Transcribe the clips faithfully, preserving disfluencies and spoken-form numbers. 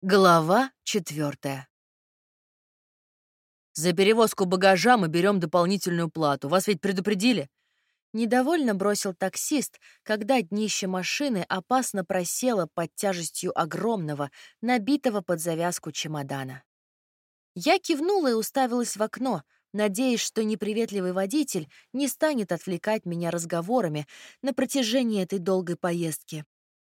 Глава четвертая. «За перевозку багажа мы берем дополнительную плату. Вас ведь предупредили?» Недовольно бросил таксист, когда днище машины опасно просело под тяжестью огромного, набитого под завязку чемодана. Я кивнула и уставилась в окно, надеясь, что неприветливый водитель не станет отвлекать меня разговорами на протяжении этой долгой поездки.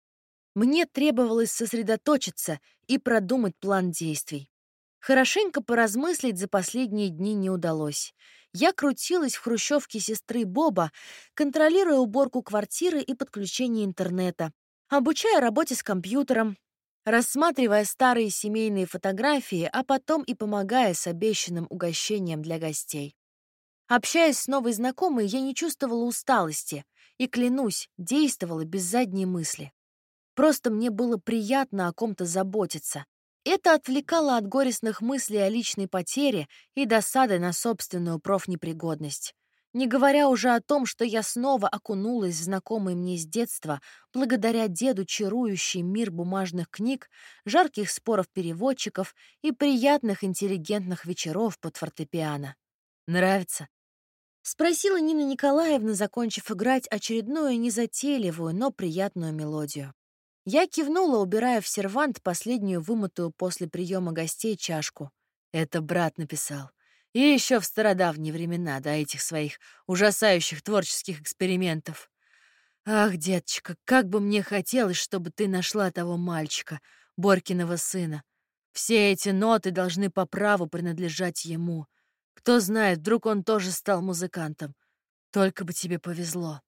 Мне требовалось сосредоточиться и продумать план действий. Хорошенько поразмыслить за последние дни не удалось. Я крутилась в хрущевке сестры Боба, контролируя уборку квартиры и подключение интернета, обучая работе с компьютером, рассматривая старые семейные фотографии, а потом и помогая с обещанным угощением для гостей. Общаясь с новой знакомой, я не чувствовала усталости и, клянусь, действовала без задней мысли. Просто мне было приятно о ком-то заботиться. Это отвлекало от горестных мыслей о личной потере и досады на собственную профнепригодность. Не говоря уже о том, что я снова окунулась в знакомый мне с детства благодаря деду чарующий мир бумажных книг, жарких споров переводчиков и приятных интеллигентных вечеров под фортепиано. «Нравится?» — спросила Нина Николаевна, закончив играть очередную незатейливую, но приятную мелодию. Я кивнула, убирая в сервант последнюю вымытую после приема гостей чашку. Это брат написал. И еще в стародавние времена, до этих своих ужасающих творческих экспериментов. Ах, деточка, как бы мне хотелось, чтобы ты нашла того мальчика, Борькиного сына. Все эти ноты должны по праву принадлежать ему. Кто знает, вдруг он тоже стал музыкантом. Только бы тебе повезло.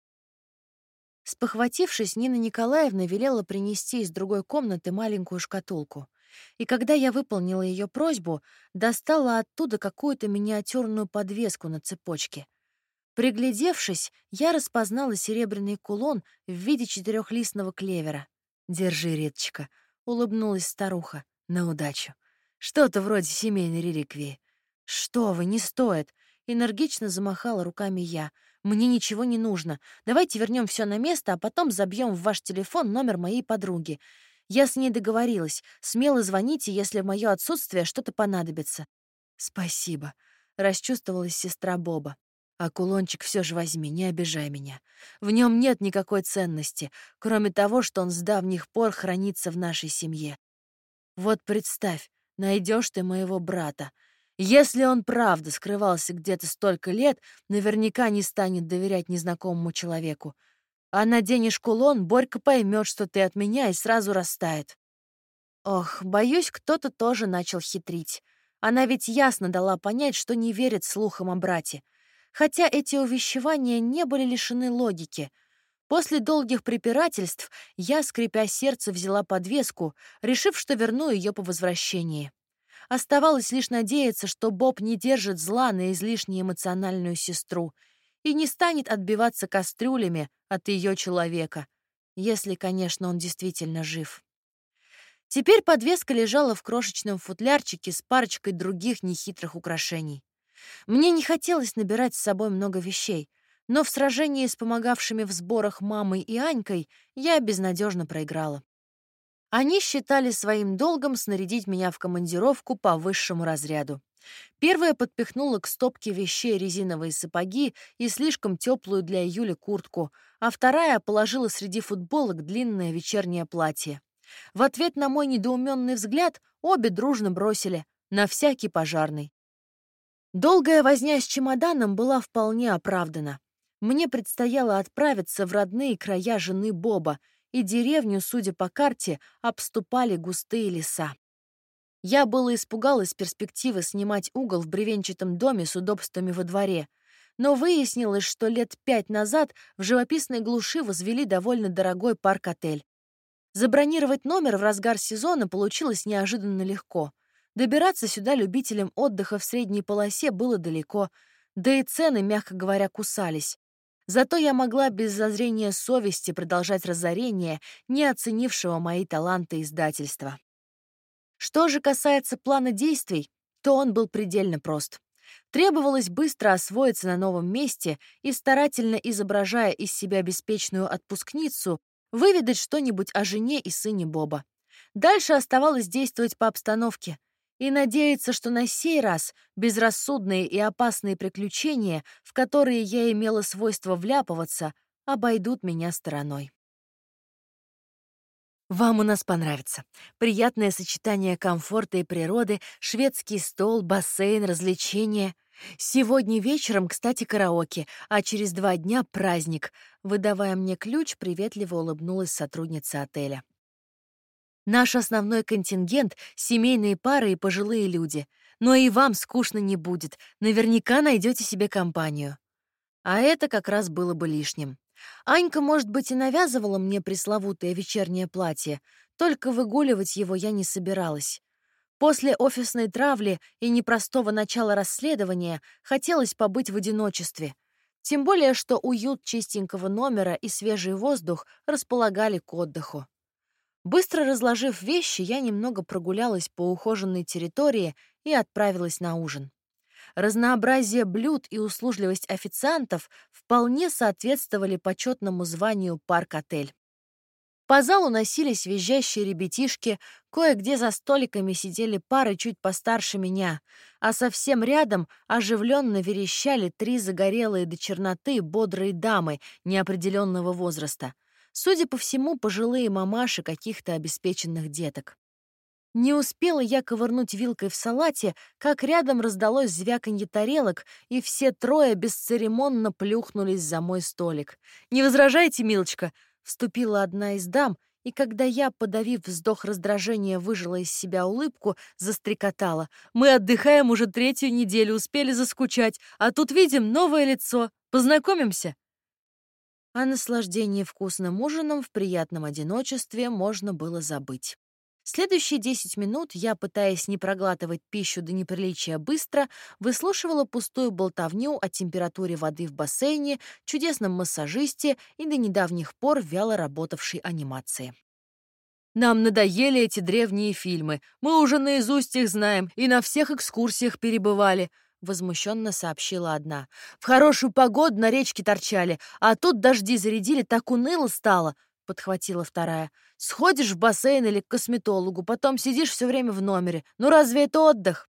Спохватившись, Нина Николаевна велела принести из другой комнаты маленькую шкатулку. И когда я выполнила ее просьбу, достала оттуда какую-то миниатюрную подвеску на цепочке. Приглядевшись, я распознала серебряный кулон в виде четырехлистного клевера. «Держи, Риточка», — улыбнулась старуха, — «на удачу. Что-то вроде семейной реликвии». «Что вы, не стоит», — энергично замахала руками я. «Мне ничего не нужно. Давайте вернем все на место, а потом забьем в ваш телефон номер моей подруги. Я с ней договорилась. Смело звоните, если в мое отсутствие что-то понадобится». «Спасибо», — расчувствовалась сестра Боба. «А кулончик все же возьми, не обижай меня. В нем нет никакой ценности, кроме того, что он с давних пор хранится в нашей семье. Вот представь, найдешь ты моего брата. Если он правда скрывался где-то столько лет, наверняка не станет доверять незнакомому человеку. А наденешь кулон, Борька поймет, что ты от меня, и сразу растает». Ох, боюсь, кто-то тоже начал хитрить. Она ведь ясно дала понять, что не верит слухам о брате. Хотя эти увещевания не были лишены логики. После долгих препирательств я, скрипя сердце, взяла подвеску, решив, что верну ее по возвращении. Оставалось лишь надеяться, что Боб не держит зла на излишне эмоциональную сестру и не станет отбиваться кастрюлями от ее человека, если, конечно, он действительно жив. Теперь подвеска лежала в крошечном футлярчике с парочкой других нехитрых украшений. Мне не хотелось набирать с собой много вещей, но в сражении с помогавшими в сборах мамой и Анькой я безнадежно проиграла. Они считали своим долгом снарядить меня в командировку по высшему разряду. Первая подпихнула к стопке вещей резиновые сапоги и слишком теплую для июля куртку, а вторая положила среди футболок длинное вечернее платье. В ответ на мой недоуменный взгляд обе дружно бросили «на всякий пожарный». Долгая возня с чемоданом была вполне оправдана. Мне предстояло отправиться в родные края жены Боба, и деревню, судя по карте, обступали густые леса. Я было испугалась перспективы снимать угол в бревенчатом доме с удобствами во дворе, но выяснилось, что лет пять назад в живописной глуши возвели довольно дорогой парк-отель. Забронировать номер в разгар сезона получилось неожиданно легко. Добираться сюда любителям отдыха в средней полосе было далеко, да и цены, мягко говоря, кусались. Зато я могла без зазрения совести продолжать разорение, не оценившего мои таланты издательства. Что же касается плана действий, то он был предельно прост. Требовалось быстро освоиться на новом месте и, старательно изображая из себя беспечную отпускницу, выведать что-нибудь о жене и сыне Боба. Дальше оставалось действовать по обстановке и надеяться, что на сей раз безрассудные и опасные приключения, в которые я имела свойство вляпываться, обойдут меня стороной. Вам у нас понравится. Приятное сочетание комфорта и природы, шведский стол, бассейн, развлечения. Сегодня вечером, кстати, караоке, а через два дня праздник. Выдавая мне ключ, приветливо улыбнулась сотрудница отеля. Наш основной контингент — семейные пары и пожилые люди. Но и вам скучно не будет. Наверняка найдете себе компанию. А это как раз было бы лишним. Анька, может быть, и навязывала мне пресловутое вечернее платье, только выгуливать его я не собиралась. После офисной травли и непростого начала расследования хотелось побыть в одиночестве. Тем более, что уют чистенького номера и свежий воздух располагали к отдыху. Быстро разложив вещи, я немного прогулялась по ухоженной территории и отправилась на ужин. Разнообразие блюд и услужливость официантов вполне соответствовали почетному званию парк-отель. По залу носились визжащие ребятишки, кое-где за столиками сидели пары чуть постарше меня, а совсем рядом оживленно верещали три загорелые до черноты бодрые дамы неопределенного возраста. Судя по всему, пожилые мамаши каких-то обеспеченных деток. Не успела я ковырнуть вилкой в салате, как рядом раздалось звяканье тарелок, и все трое бесцеремонно плюхнулись за мой столик. «Не возражайте, милочка!» — вступила одна из дам, и когда я, подавив вздох раздражения, выжила из себя улыбку, застрекотала. «Мы отдыхаем уже третью неделю, успели заскучать, а тут видим новое лицо. Познакомимся?» О наслаждении вкусным ужином в приятном одиночестве можно было забыть. Следующие десять минут я, пытаясь не проглатывать пищу до неприличия быстро, выслушивала пустую болтовню о температуре воды в бассейне, чудесном массажисте и до недавних пор вяло работавшей анимации. «Нам надоели эти древние фильмы. Мы уже наизусть их знаем и на всех экскурсиях перебывали», — возмущенно сообщила одна. «В хорошую погоду на речке торчали, а тут дожди зарядили, так уныло стало», — подхватила вторая. «Сходишь в бассейн или к косметологу, потом сидишь все время в номере. Ну разве это отдых?»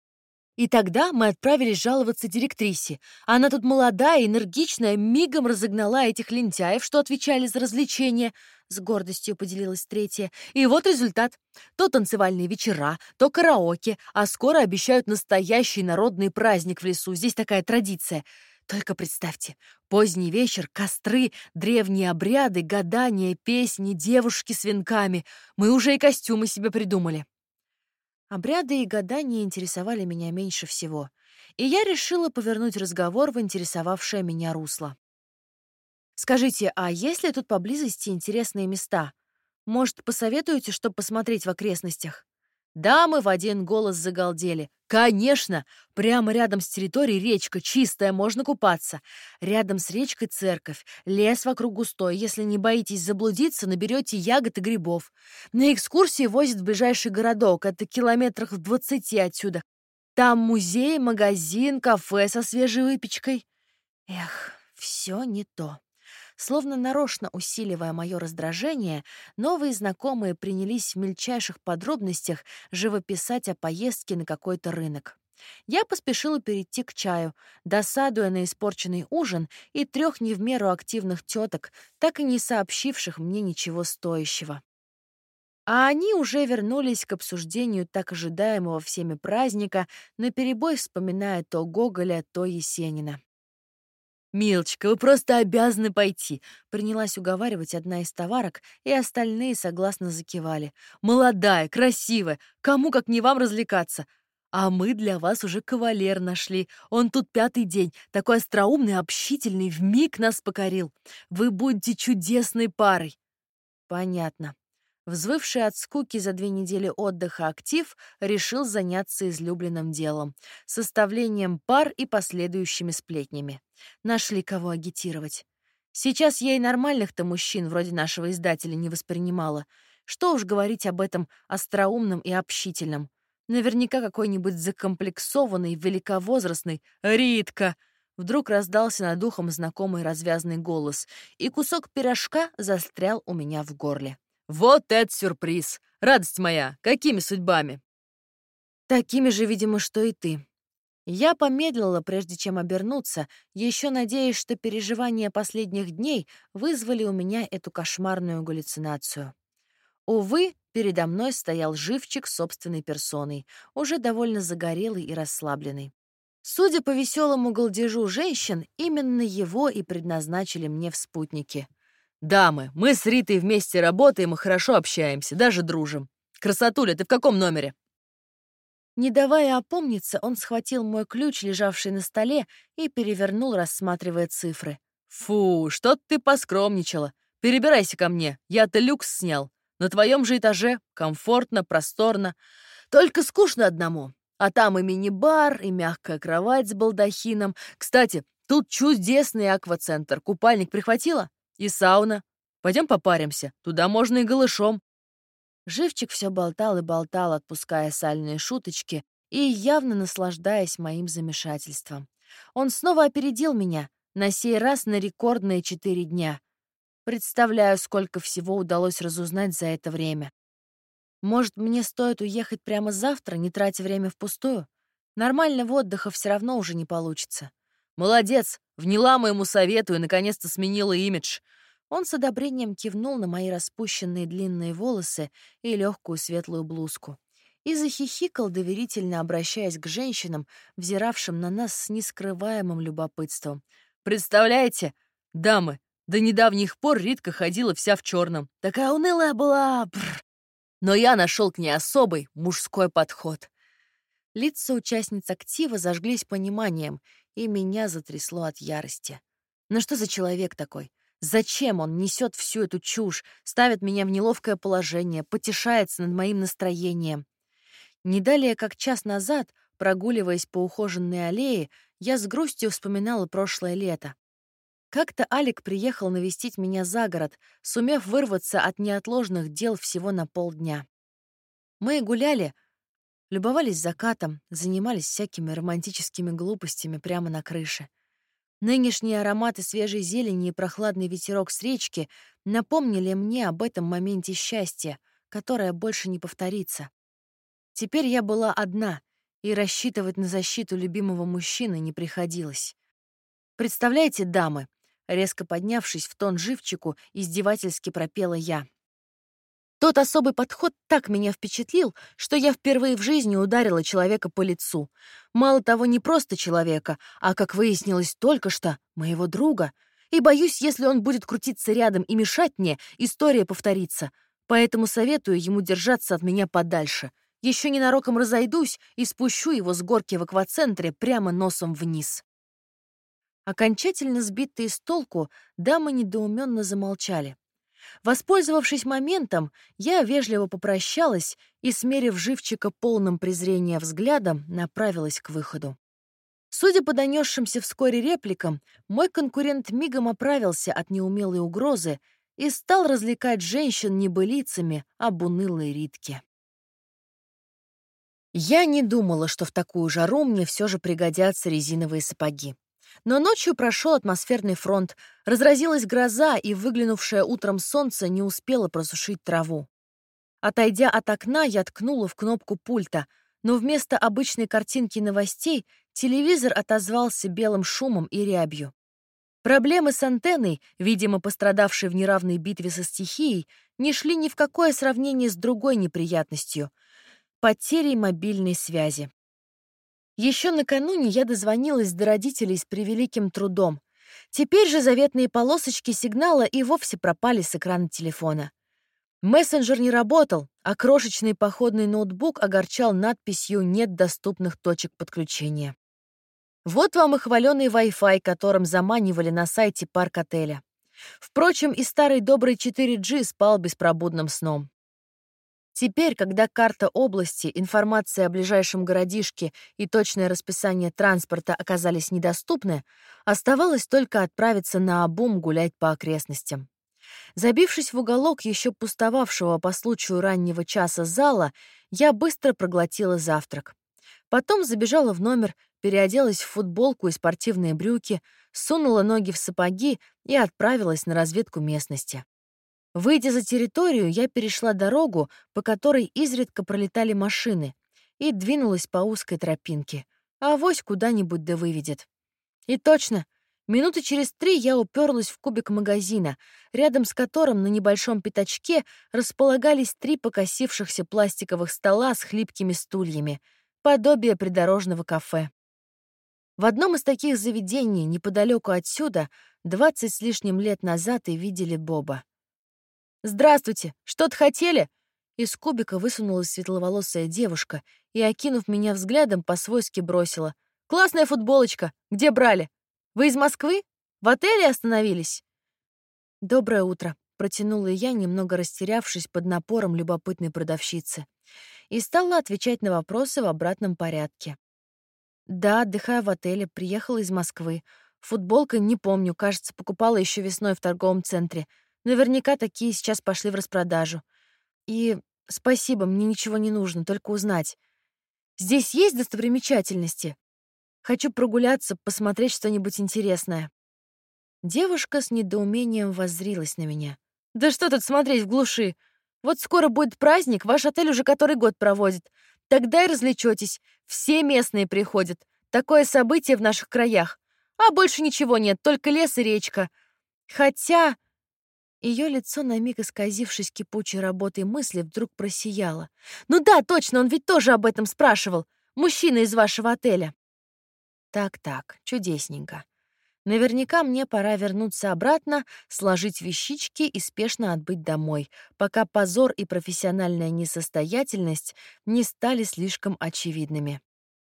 И тогда мы отправились жаловаться директрисе. Она тут молодая, энергичная, мигом разогнала этих лентяев, что отвечали за развлечения. С гордостью поделилась третья. И вот результат. То танцевальные вечера, то караоке, а скоро обещают настоящий народный праздник в лесу. Здесь такая традиция. Только представьте, поздний вечер, костры, древние обряды, гадания, песни, девушки с венками. Мы уже и костюмы себе придумали. Обряды и гадания интересовали меня меньше всего, и я решила повернуть разговор в интересовавшее меня русло. «Скажите, а есть ли тут поблизости интересные места? Может, посоветуете, что посмотреть в окрестностях?» Дамы в один голос загалдели. «Конечно! Прямо рядом с территорией речка, чистая, можно купаться. Рядом с речкой церковь, лес вокруг густой. Если не боитесь заблудиться, наберете ягод и грибов. На экскурсии возят в ближайший городок, это километрах в двадцати отсюда. Там музей, магазин, кафе со свежей выпечкой». Эх, все не то. Словно нарочно усиливая мое раздражение, новые знакомые принялись в мельчайших подробностях живописать о поездке на какой-то рынок. Я поспешила перейти к чаю, досадуя на испорченный ужин и трех не в меру активных теток, так и не сообщивших мне ничего стоящего. А они уже вернулись к обсуждению так ожидаемого всеми праздника, наперебой вспоминая то Гоголя, то Есенина. «Милочка, вы просто обязаны пойти», — принялась уговаривать одна из товарок, и остальные согласно закивали. «Молодая, красивая, кому как не вам развлекаться? А мы для вас уже кавалер нашли. Он тут пятый день, такой остроумный, общительный, вмиг нас покорил. Вы будете чудесной парой». Понятно. Взвывший от скуки за две недели отдыха актив решил заняться излюбленным делом — составлением пар и последующими сплетнями. Нашли кого агитировать. Сейчас я и нормальных-то мужчин вроде нашего издателя не воспринимала. Что уж говорить об этом остроумном и общительном. Наверняка какой-нибудь закомплексованный, великовозрастный «Ритка!» Вдруг раздался над ухом знакомый развязный голос, и кусок пирожка застрял у меня в горле. Вот это сюрприз! Радость моя, какими судьбами?» Такими же, видимо, что и ты. Я помедлила, прежде чем обернуться, еще надеясь, что переживания последних дней вызвали у меня эту кошмарную галлюцинацию. Увы, передо мной стоял живчик собственной персоной, уже довольно загорелый и расслабленный. Судя по веселому галдежу женщин, именно его и предназначили мне в спутнике. «Дамы, мы с Ритой вместе работаем и хорошо общаемся, даже дружим. Красотуля, ты в каком номере?» Не давая опомниться, он схватил мой ключ, лежавший на столе, и перевернул, рассматривая цифры. «Фу, что ты поскромничала. Перебирайся ко мне, я-то люкс снял. На твоем же этаже комфортно, просторно. Только скучно одному. А там и мини-бар, и мягкая кровать с балдахином. Кстати, тут чудесный аквацентр. Купальник прихватила? И сауна. Пойдем попаримся. Туда можно и голышом». Живчик все болтал и болтал, отпуская сальные шуточки и явно наслаждаясь моим замешательством. Он снова опередил меня, на сей раз на рекордные четыре дня. Представляю, сколько всего удалось разузнать за это время. Может, мне стоит уехать прямо завтра, не тратя время впустую? Нормального отдыха все равно уже не получится. «Молодец! Вняла моему совету и наконец-то сменила имидж». Он с одобрением кивнул на мои распущенные длинные волосы и легкую светлую блузку и захихикал, доверительно обращаясь к женщинам, взиравшим на нас с нескрываемым любопытством. «Представляете, дамы, до недавних пор Ритка ходила вся в черном. Такая унылая была. Бррр. Но я нашел к ней особый мужской подход». Лица участниц актива зажглись пониманием, и меня затрясло от ярости. Ну что за человек такой? Зачем он несет всю эту чушь, ставит меня в неловкое положение, потешается над моим настроением? Не далее, как час назад, прогуливаясь по ухоженной аллее, я с грустью вспоминала прошлое лето. Как-то Алик приехал навестить меня за город, сумев вырваться от неотложных дел всего на полдня. Мы гуляли, любовались закатом, занимались всякими романтическими глупостями прямо на крыше. Нынешние ароматы свежей зелени и прохладный ветерок с речки напомнили мне об этом моменте счастья, которое больше не повторится. Теперь я была одна, и рассчитывать на защиту любимого мужчины не приходилось. «Представляете, дамы?» — резко поднявшись в тон живчику, издевательски пропела я. Тот особый подход так меня впечатлил, что я впервые в жизни ударила человека по лицу. Мало того, не просто человека, а, как выяснилось только что, моего друга. И боюсь, если он будет крутиться рядом и мешать мне, история повторится. Поэтому советую ему держаться от меня подальше. Еще ненароком разойдусь и спущу его с горки в аквацентре прямо носом вниз. Окончательно сбитые с толку, дамы недоуменно замолчали. Воспользовавшись моментом, я вежливо попрощалась и, смерив живчика полным презрения взглядом, направилась к выходу. Судя по донесшимся вскоре репликам, мой конкурент мигом оправился от неумелой угрозы и стал развлекать женщин небылицами об унылой Ритке. Я не думала, что в такую жару мне все же пригодятся резиновые сапоги. Но ночью прошел атмосферный фронт, разразилась гроза, и выглянувшее утром солнце не успело просушить траву. Отойдя от окна, я ткнула в кнопку пульта, но вместо обычной картинки новостей телевизор отозвался белым шумом и рябью. Проблемы с антенной, видимо, пострадавшей в неравной битве со стихией, не шли ни в какое сравнение с другой неприятностью — потерей мобильной связи. Еще накануне я дозвонилась до родителей с превеликим трудом. Теперь же заветные полосочки сигнала и вовсе пропали с экрана телефона. Мессенджер не работал, а крошечный походный ноутбук огорчал надписью «Нет доступных точек подключения». Вот вам и хваленый Wi-Fi, которым заманивали на сайте парк-отеля. Впрочем, и старый добрый четыре джи спал беспробудным сном. Теперь, когда карта области, информация о ближайшем городишке и точное расписание транспорта оказались недоступны, оставалось только отправиться наобум гулять по окрестностям. Забившись в уголок еще пустовавшего по случаю раннего часа зала, я быстро проглотила завтрак. Потом забежала в номер, переоделась в футболку и спортивные брюки, сунула ноги в сапоги и отправилась на разведку местности. Выйдя за территорию, я перешла дорогу, по которой изредка пролетали машины, и двинулась по узкой тропинке. А авось куда-нибудь да выведет. И точно, минуты через три я уперлась в кубик магазина, рядом с которым на небольшом пятачке располагались три покосившихся пластиковых стола с хлипкими стульями, подобие придорожного кафе. В одном из таких заведений, неподалеку отсюда, двадцать с лишним лет назад и видели Боба. «Здравствуйте! Что-то хотели?» Из кубика высунулась светловолосая девушка и, окинув меня взглядом, по-свойски бросила. «Классная футболочка! Где брали? Вы из Москвы? В отеле остановились?» «Доброе утро», — протянула я, немного растерявшись под напором любопытной продавщицы, и стала отвечать на вопросы в обратном порядке. «Да, отдыхаю в отеле, приехала из Москвы. Футболка, не помню, кажется, покупала еще весной в торговом центре. Наверняка такие сейчас пошли в распродажу. И спасибо, мне ничего не нужно, только узнать. Здесь есть достопримечательности? Хочу прогуляться, посмотреть что-нибудь интересное». Девушка с недоумением воззрилась на меня. «Да что тут смотреть в глуши? Вот скоро будет праздник, ваш отель уже который год проводит. Тогда и развлечетесь. Все местные приходят. Такое событие в наших краях. А больше ничего нет, только лес и речка. Хотя...» Ее лицо, на миг исказившись кипучей работой мысли, вдруг просияло. «Ну да, точно, он ведь тоже об этом спрашивал. Мужчина из вашего отеля». Так-так, чудесненько. Наверняка мне пора вернуться обратно, сложить вещички и спешно отбыть домой, пока позор и профессиональная несостоятельность не стали слишком очевидными.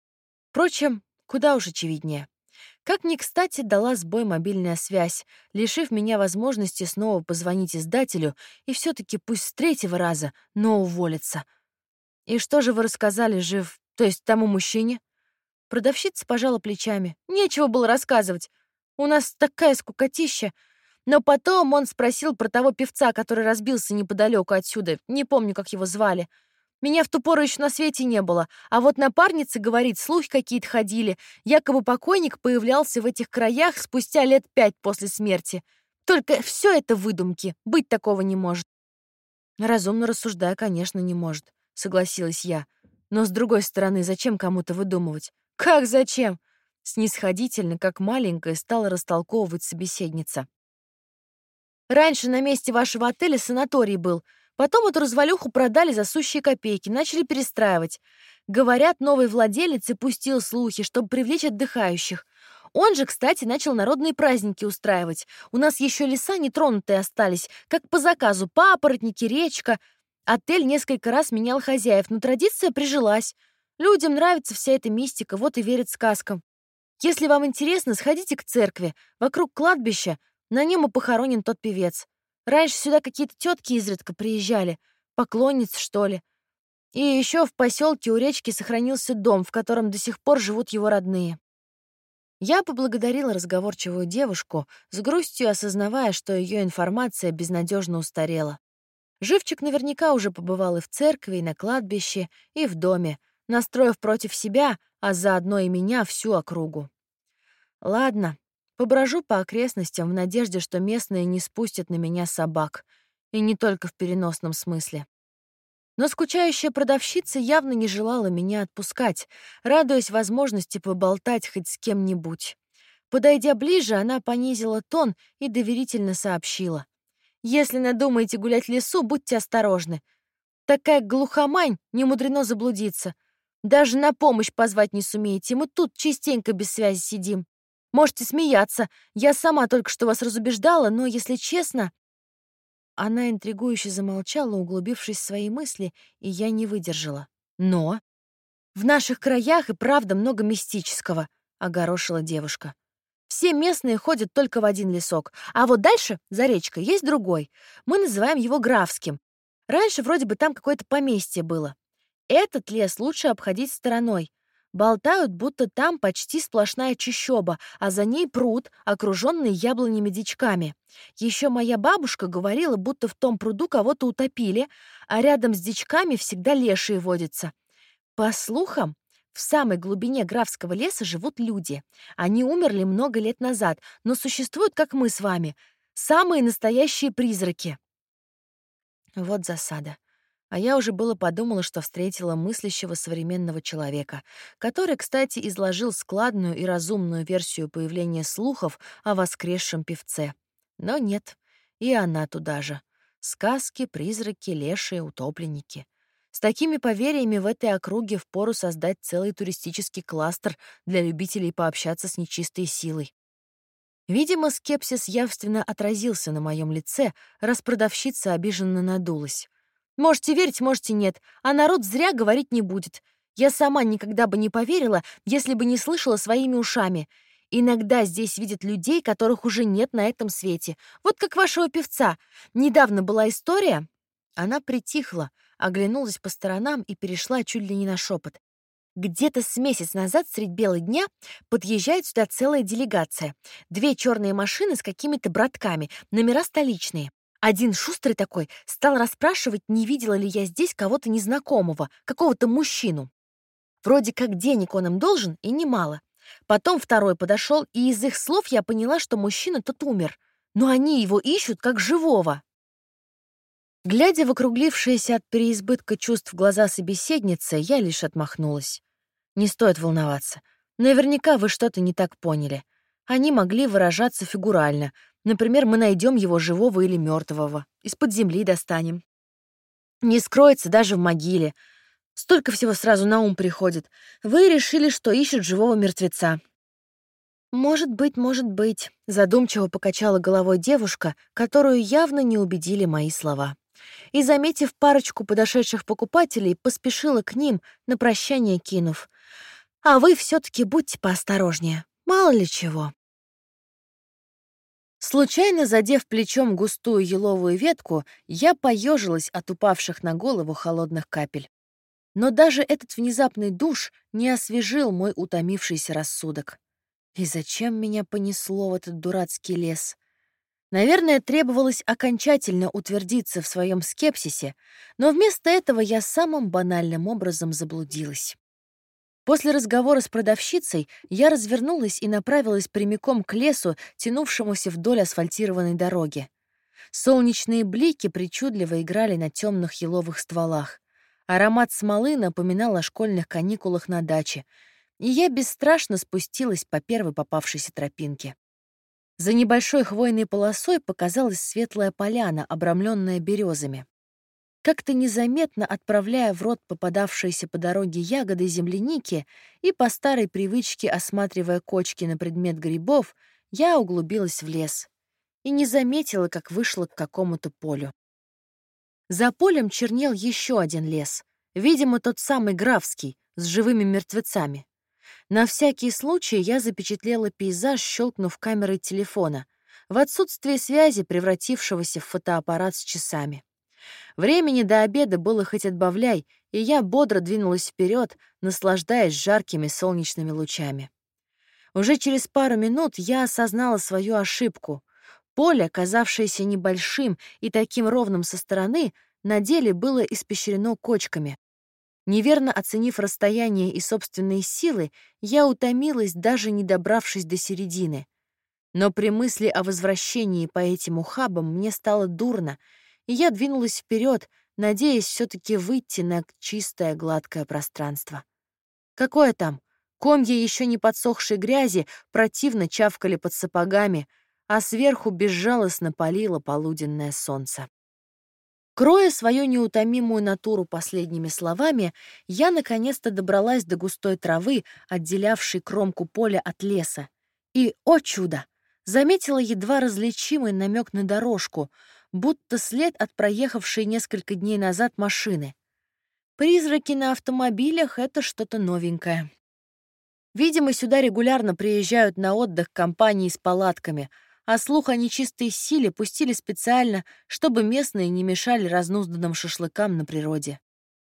Впрочем, куда уж очевиднее. Как ни кстати дала сбой мобильная связь, лишив меня возможности снова позвонить издателю и все-таки пусть с третьего раза, но уволиться. «И что же вы рассказали, жив, то есть тому мужчине?» Продавщица пожала плечами. «Нечего было рассказывать. У нас такая скукотища. Но потом он спросил про того певца, который разбился неподалеку отсюда. Не помню, как его звали. Меня в ту пору еще на свете не было. А вот напарница говорит, слухи какие-то ходили. Якобы покойник появлялся в этих краях спустя лет пять после смерти. Только все это выдумки. Быть такого не может». «Разумно рассуждая, конечно, не может», — согласилась я. «Но, с другой стороны, зачем кому-то выдумывать?» «Как зачем?» — снисходительно, как маленькая, стала растолковывать собеседница. «Раньше на месте вашего отеля санаторий был. Потом эту развалюху продали за сущие копейки, начали перестраивать. Говорят, новый владелец и пустил слухи, чтобы привлечь отдыхающих. Он же, кстати, начал народные праздники устраивать. У нас еще леса нетронутые остались, как по заказу, папоротники, речка. Отель несколько раз менял хозяев, но традиция прижилась. Людям нравится вся эта мистика, вот и верят сказкам. Если вам интересно, сходите к церкви. Вокруг кладбища, на нем и похоронен тот певец. Раньше сюда какие-то тетки изредка приезжали, поклонницы, что ли. И еще в поселке у речки сохранился дом, в котором до сих пор живут его родные». Я поблагодарила разговорчивую девушку, с грустью осознавая, что ее информация безнадежно устарела. Живчик наверняка уже побывал и в церкви, и на кладбище, и в доме, настроив против себя, а заодно и меня, всю округу. Ладно, поброжу по окрестностям в надежде, что местные не спустят на меня собак. И не только в переносном смысле. Но скучающая продавщица явно не желала меня отпускать, радуясь возможности поболтать хоть с кем-нибудь. Подойдя ближе, она понизила тон и доверительно сообщила. «Если надумаете гулять в лесу, будьте осторожны. Такая глухомань, не мудрено заблудиться. Даже на помощь позвать не сумеете, мы тут частенько без связи сидим. Можете смеяться, я сама только что вас разубеждала, но, если честно...» Она интригующе замолчала, углубившись в свои мысли, и я не выдержала. «Но...» «В наших краях и правда много мистического», — огорошила девушка. «Все местные ходят только в один лесок, а вот дальше, за речкой, есть другой. Мы называем его Графским. Раньше вроде бы там какое-то поместье было. Этот лес лучше обходить стороной. Болтают, будто там почти сплошная чащоба, а за ней пруд, окруженный яблонями-дичками. Еще моя бабушка говорила, будто в том пруду кого-то утопили, а рядом с дичками всегда лешие водятся. По слухам, в самой глубине Графского леса живут люди. Они умерли много лет назад, но существуют, как мы с вами, самые настоящие призраки». Вот засада. А я уже было подумала, что встретила мыслящего современного человека, который, кстати, изложил складную и разумную версию появления слухов о воскресшем певце. Но нет, и она туда же. Сказки, призраки, лешие, утопленники. С такими поверьями в этой округе впору создать целый туристический кластер для любителей пообщаться с нечистой силой. Видимо, скепсис явственно отразился на моем лице, раз продавщица обиженно надулась. Можете верить, можете нет, а народ зря говорить не будет. Я сама никогда бы не поверила, если бы не слышала своими ушами. Иногда здесь видят людей, которых уже нет на этом свете. Вот как вашего певца. Недавно была история. Она притихла, оглянулась по сторонам и перешла чуть ли не на шепот. Где-то с месяц назад средь бела дня подъезжает сюда целая делегация. Две черные машины с какими-то братками, номера столичные. Один шустрый такой стал расспрашивать, не видела ли я здесь кого-то незнакомого, какого-то мужчину. Вроде как денег он им должен, и немало. Потом второй подошел, и из их слов я поняла, что мужчина тот умер. Но они его ищут как живого. Глядя в округлившиеся от переизбытка чувств глаза собеседницы, я лишь отмахнулась. Не стоит волноваться. Наверняка вы что-то не так поняли. Они могли выражаться фигурально. Например, мы найдем его живого или мертвого, из-под земли достанем. Не скроется даже в могиле. Столько всего сразу на ум приходит. Вы решили, что ищут живого мертвеца. Может быть, может быть, задумчиво покачала головой девушка, которую явно не убедили мои слова. И, заметив парочку подошедших покупателей, поспешила к ним, на прощание кинув. А вы все-таки будьте поосторожнее, мало ли чего. Случайно задев плечом густую еловую ветку, я поежилась от упавших на голову холодных капель. Но даже этот внезапный душ не освежил мой утомившийся рассудок. И зачем меня понесло в этот дурацкий лес? Наверное, требовалось окончательно утвердиться в своем скепсисе, но вместо этого я самым банальным образом заблудилась. После разговора с продавщицей я развернулась и направилась прямиком к лесу, тянувшемуся вдоль асфальтированной дороги. Солнечные блики причудливо играли на темных еловых стволах. Аромат смолы напоминал о школьных каникулах на даче, и я бесстрашно спустилась по первой попавшейся тропинке. За небольшой хвойной полосой показалась светлая поляна, обрамленная березами. Как-то незаметно отправляя в рот попадавшиеся по дороге ягоды земляники и по старой привычке осматривая кочки на предмет грибов, я углубилась в лес и не заметила, как вышла к какому-то полю. За полем чернел еще один лес, видимо, тот самый графский, с живыми мертвецами. На всякий случай я запечатлела пейзаж, щелкнув камерой телефона, в отсутствие связи, превратившегося в фотоаппарат с часами. Времени до обеда было хоть отбавляй, и я бодро двинулась вперед, наслаждаясь жаркими солнечными лучами. Уже через пару минут я осознала свою ошибку. Поле, казавшееся небольшим и таким ровным со стороны, на деле было испещрено кочками. Неверно оценив расстояние и собственные силы, я утомилась, даже не добравшись до середины. Но при мысли о возвращении по этим ухабам мне стало дурно, и я двинулась вперед, надеясь все-таки выйти на чистое гладкое пространство. Какое там? Комья еще не подсохшей грязи противно чавкали под сапогами, а сверху безжалостно палило полуденное солнце. Кроя свою неутомимую натуру последними словами, я наконец-то добралась до густой травы, отделявшей кромку поля от леса. И, о чудо, заметила едва различимый намек на дорожку, будто след от проехавшей несколько дней назад машины. Призраки на автомобилях — это что-то новенькое. Видимо, сюда регулярно приезжают на отдых компании с палатками, а слух о нечистой силе пустили специально, чтобы местные не мешали разнузданным шашлыкам на природе.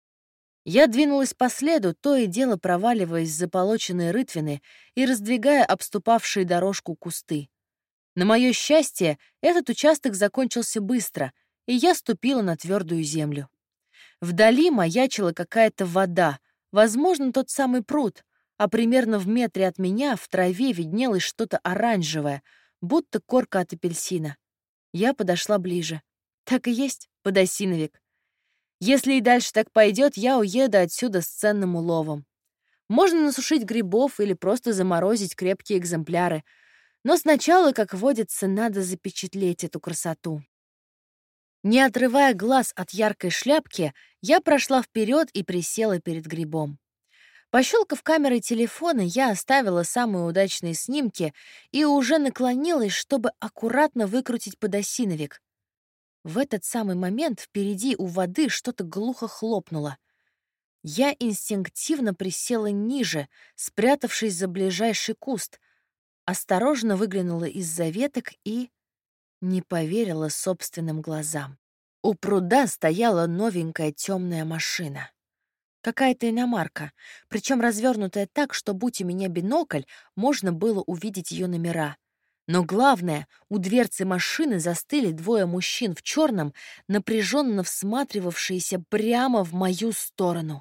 Я двинулась по следу, то и дело проваливаясь в заполоченные рытвины и раздвигая обступавшие дорожку кусты. На мое счастье, этот участок закончился быстро, и я ступила на твердую землю. Вдали маячила какая-то вода, возможно, тот самый пруд, а примерно в метре от меня в траве виднелось что-то оранжевое, будто корка от апельсина. Я подошла ближе. Так и есть, подосиновик. Если и дальше так пойдет, я уеду отсюда с ценным уловом. Можно насушить грибов или просто заморозить крепкие экземпляры. Но сначала, как водится, надо запечатлеть эту красоту. Не отрывая глаз от яркой шляпки, я прошла вперед и присела перед грибом. Пощелкав камерой телефона, я оставила самые удачные снимки и уже наклонилась, чтобы аккуратно выкрутить подосиновик. В этот самый момент впереди у воды что-то глухо хлопнуло. Я инстинктивно присела ниже, спрятавшись за ближайший куст, осторожно выглянула из-за веток и не поверила собственным глазам. У пруда стояла новенькая темная машина. Какая-то иномарка, причем развернутая так, что, будь у меня бинокль, можно было увидеть ее номера. Но главное, у дверцы машины застыли двое мужчин в черном, напряженно всматривавшиеся прямо в мою сторону.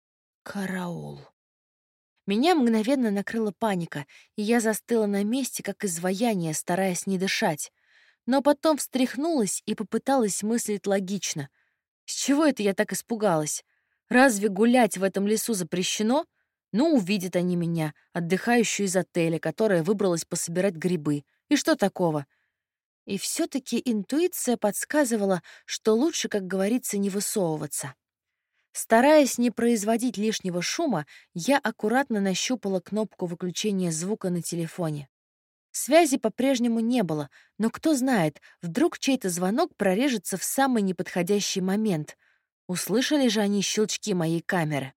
Караул. Меня мгновенно накрыла паника, и я застыла на месте, как изваяние, стараясь не дышать. Но потом встряхнулась и попыталась мыслить логично. С чего это я так испугалась? Разве гулять в этом лесу запрещено? Ну, увидят они меня, отдыхающую из отеля, которая выбралась пособирать грибы. И что такого? И все-таки интуиция подсказывала, что лучше, как говорится, не высовываться. Стараясь не производить лишнего шума, я аккуратно нащупала кнопку выключения звука на телефоне. Связи по-прежнему не было, но кто знает, вдруг чей-то звонок прорежется в самый неподходящий момент. Услышали же они щелчки моей камеры.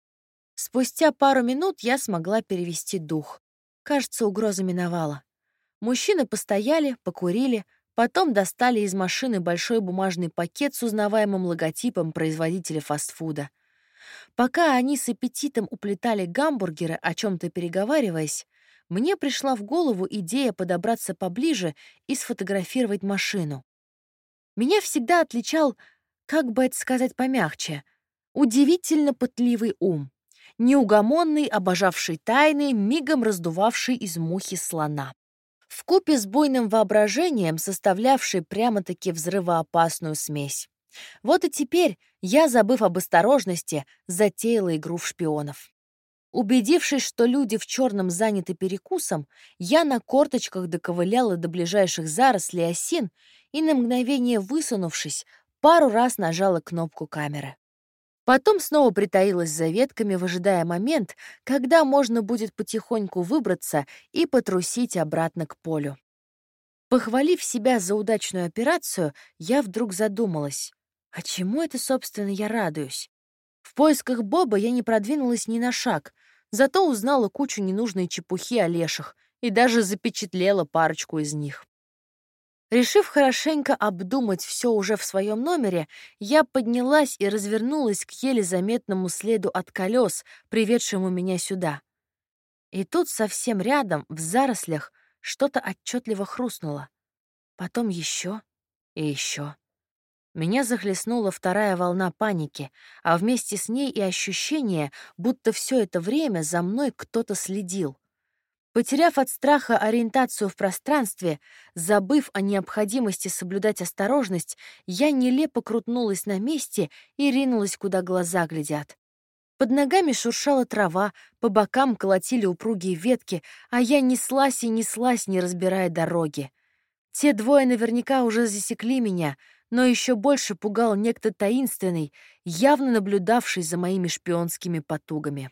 Спустя пару минут я смогла перевести дух. Кажется, угроза миновала. Мужчины постояли, покурили, потом достали из машины большой бумажный пакет с узнаваемым логотипом производителя фастфуда. Пока они с аппетитом уплетали гамбургеры, о чем-то переговариваясь, мне пришла в голову идея подобраться поближе и сфотографировать машину. Меня всегда отличал, как бы это сказать помягче, удивительно пытливый ум, неугомонный, обожавший тайны, мигом раздувавший из мухи слона. Вкупе с буйным воображением, составлявший прямо-таки взрывоопасную смесь. Вот и теперь я, забыв об осторожности, затеяла игру в шпионов. Убедившись, что люди в черном заняты перекусом, я на корточках доковыляла до ближайших зарослей осин и, на мгновение высунувшись, пару раз нажала кнопку камеры. Потом снова притаилась за ветками, выжидая момент, когда можно будет потихоньку выбраться и потрусить обратно к полю. Похвалив себя за удачную операцию, я вдруг задумалась, а чему это, собственно, я радуюсь? В поисках Боба я не продвинулась ни на шаг, зато узнала кучу ненужной чепухи о лешах и даже запечатлела парочку из них. Решив хорошенько обдумать все уже в своем номере, я поднялась и развернулась к еле заметному следу от колес, приведшему меня сюда. И тут совсем рядом, в зарослях, что-то отчетливо хрустнуло. Потом еще и еще. Меня захлестнула вторая волна паники, а вместе с ней и ощущение, будто все это время за мной кто-то следил. Потеряв от страха ориентацию в пространстве, забыв о необходимости соблюдать осторожность, я нелепо крутнулась на месте и ринулась, куда глаза глядят. Под ногами шуршала трава, по бокам колотили упругие ветки, а я неслась и неслась, не разбирая дороги. Те двое наверняка уже засекли меня, но еще больше пугал некто таинственный, явно наблюдавший за моими шпионскими потугами.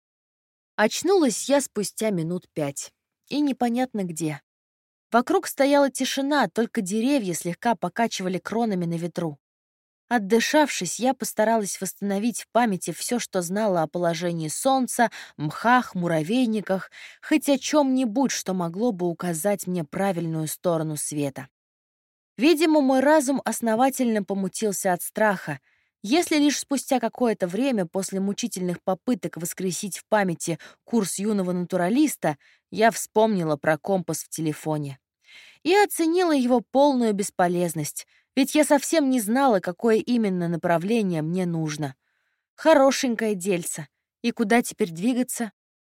Очнулась я спустя минут пять. И непонятно где. Вокруг стояла тишина, только деревья слегка покачивали кронами на ветру. Отдышавшись, я постаралась восстановить в памяти все, что знала о положении солнца, мхах, муравейниках, хоть о чем-нибудь, что могло бы указать мне правильную сторону света. Видимо, мой разум основательно помутился от страха, если лишь спустя какое-то время после мучительных попыток воскресить в памяти курс юного натуралиста я вспомнила про компас в телефоне и оценила его полную бесполезность, ведь я совсем не знала, какое именно направление мне нужно. Хорошенькое дельце. И куда теперь двигаться?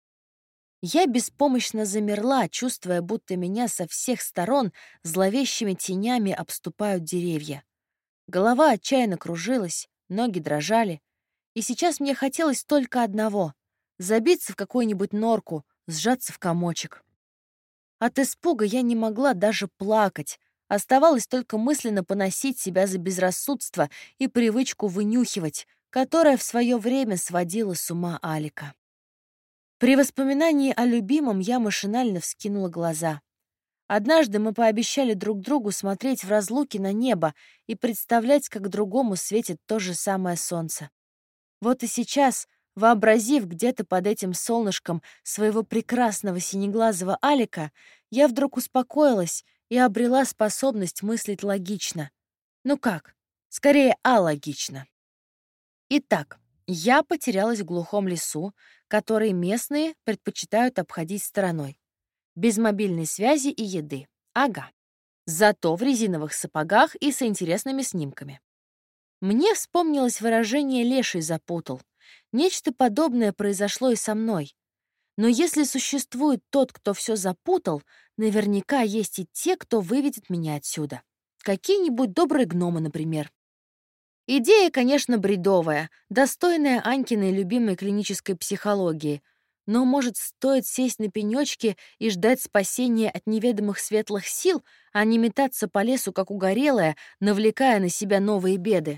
Я беспомощно замерла, чувствуя, будто меня со всех сторон зловещими тенями обступают деревья. Голова отчаянно кружилась, ноги дрожали, и сейчас мне хотелось только одного — забиться в какую-нибудь норку, сжаться в комочек. От испуга я не могла даже плакать. Оставалось только мысленно поносить себя за безрассудство и привычку вынюхивать, которая в свое время сводила с ума Алика. При воспоминании о любимом я машинально вскинула глаза. Однажды мы пообещали друг другу смотреть в разлуке на небо и представлять, как другому светит то же самое солнце. Вот и сейчас, вообразив где-то под этим солнышком своего прекрасного синеглазого Алика, я вдруг успокоилась и обрела способность мыслить логично. Ну как? Скорее, алогично. Итак, я потерялась в глухом лесу, который местные предпочитают обходить стороной. Без мобильной связи и еды. Ага. Зато в резиновых сапогах и с интересными снимками. Мне вспомнилось выражение «леший запутал». Нечто подобное произошло и со мной. Но если существует тот, кто все запутал, наверняка есть и те, кто выведет меня отсюда. Какие-нибудь добрые гномы, например. Идея, конечно, бредовая, достойная Анькиной любимой клинической психологии. Но, может, стоит сесть на пенечке и ждать спасения от неведомых светлых сил, а не метаться по лесу, как угорелая, навлекая на себя новые беды?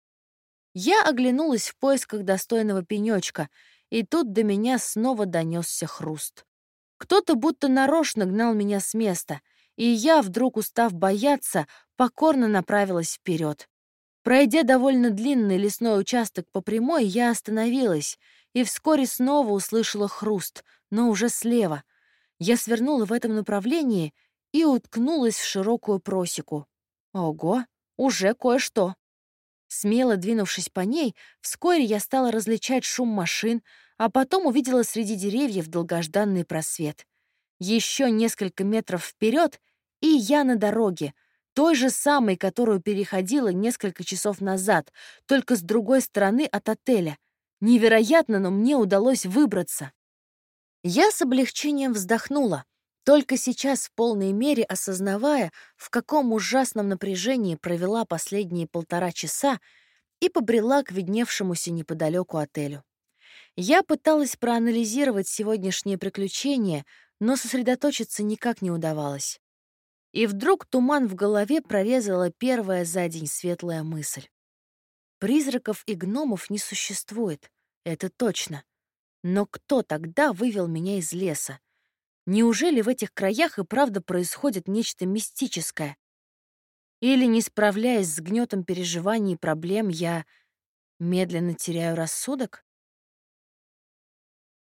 Я оглянулась в поисках достойного пенечка, и тут до меня снова донесся хруст. Кто-то будто нарочно гнал меня с места, и я, вдруг устав бояться, покорно направилась вперед. Пройдя довольно длинный лесной участок по прямой, я остановилась и вскоре снова услышала хруст, но уже слева. Я свернула в этом направлении и уткнулась в широкую просеку. Ого, уже кое-что. Смело двинувшись по ней, вскоре я стала различать шум машин, а потом увидела среди деревьев долгожданный просвет. Еще несколько метров вперед, и я на дороге, той же самой, которую переходила несколько часов назад, только с другой стороны от отеля. Невероятно, но мне удалось выбраться. Я с облегчением вздохнула, только сейчас в полной мере осознавая, в каком ужасном напряжении провела последние полтора часа, и побрела к видневшемуся неподалеку отелю. Я пыталась проанализировать сегодняшние приключения, но сосредоточиться никак не удавалось. И вдруг туман в голове прорезала первая за день светлая мысль. Призраков и гномов не существует, это точно. Но кто тогда вывел меня из леса? Неужели в этих краях и правда происходит нечто мистическое? Или, не справляясь с гнетом переживаний и проблем, я медленно теряю рассудок?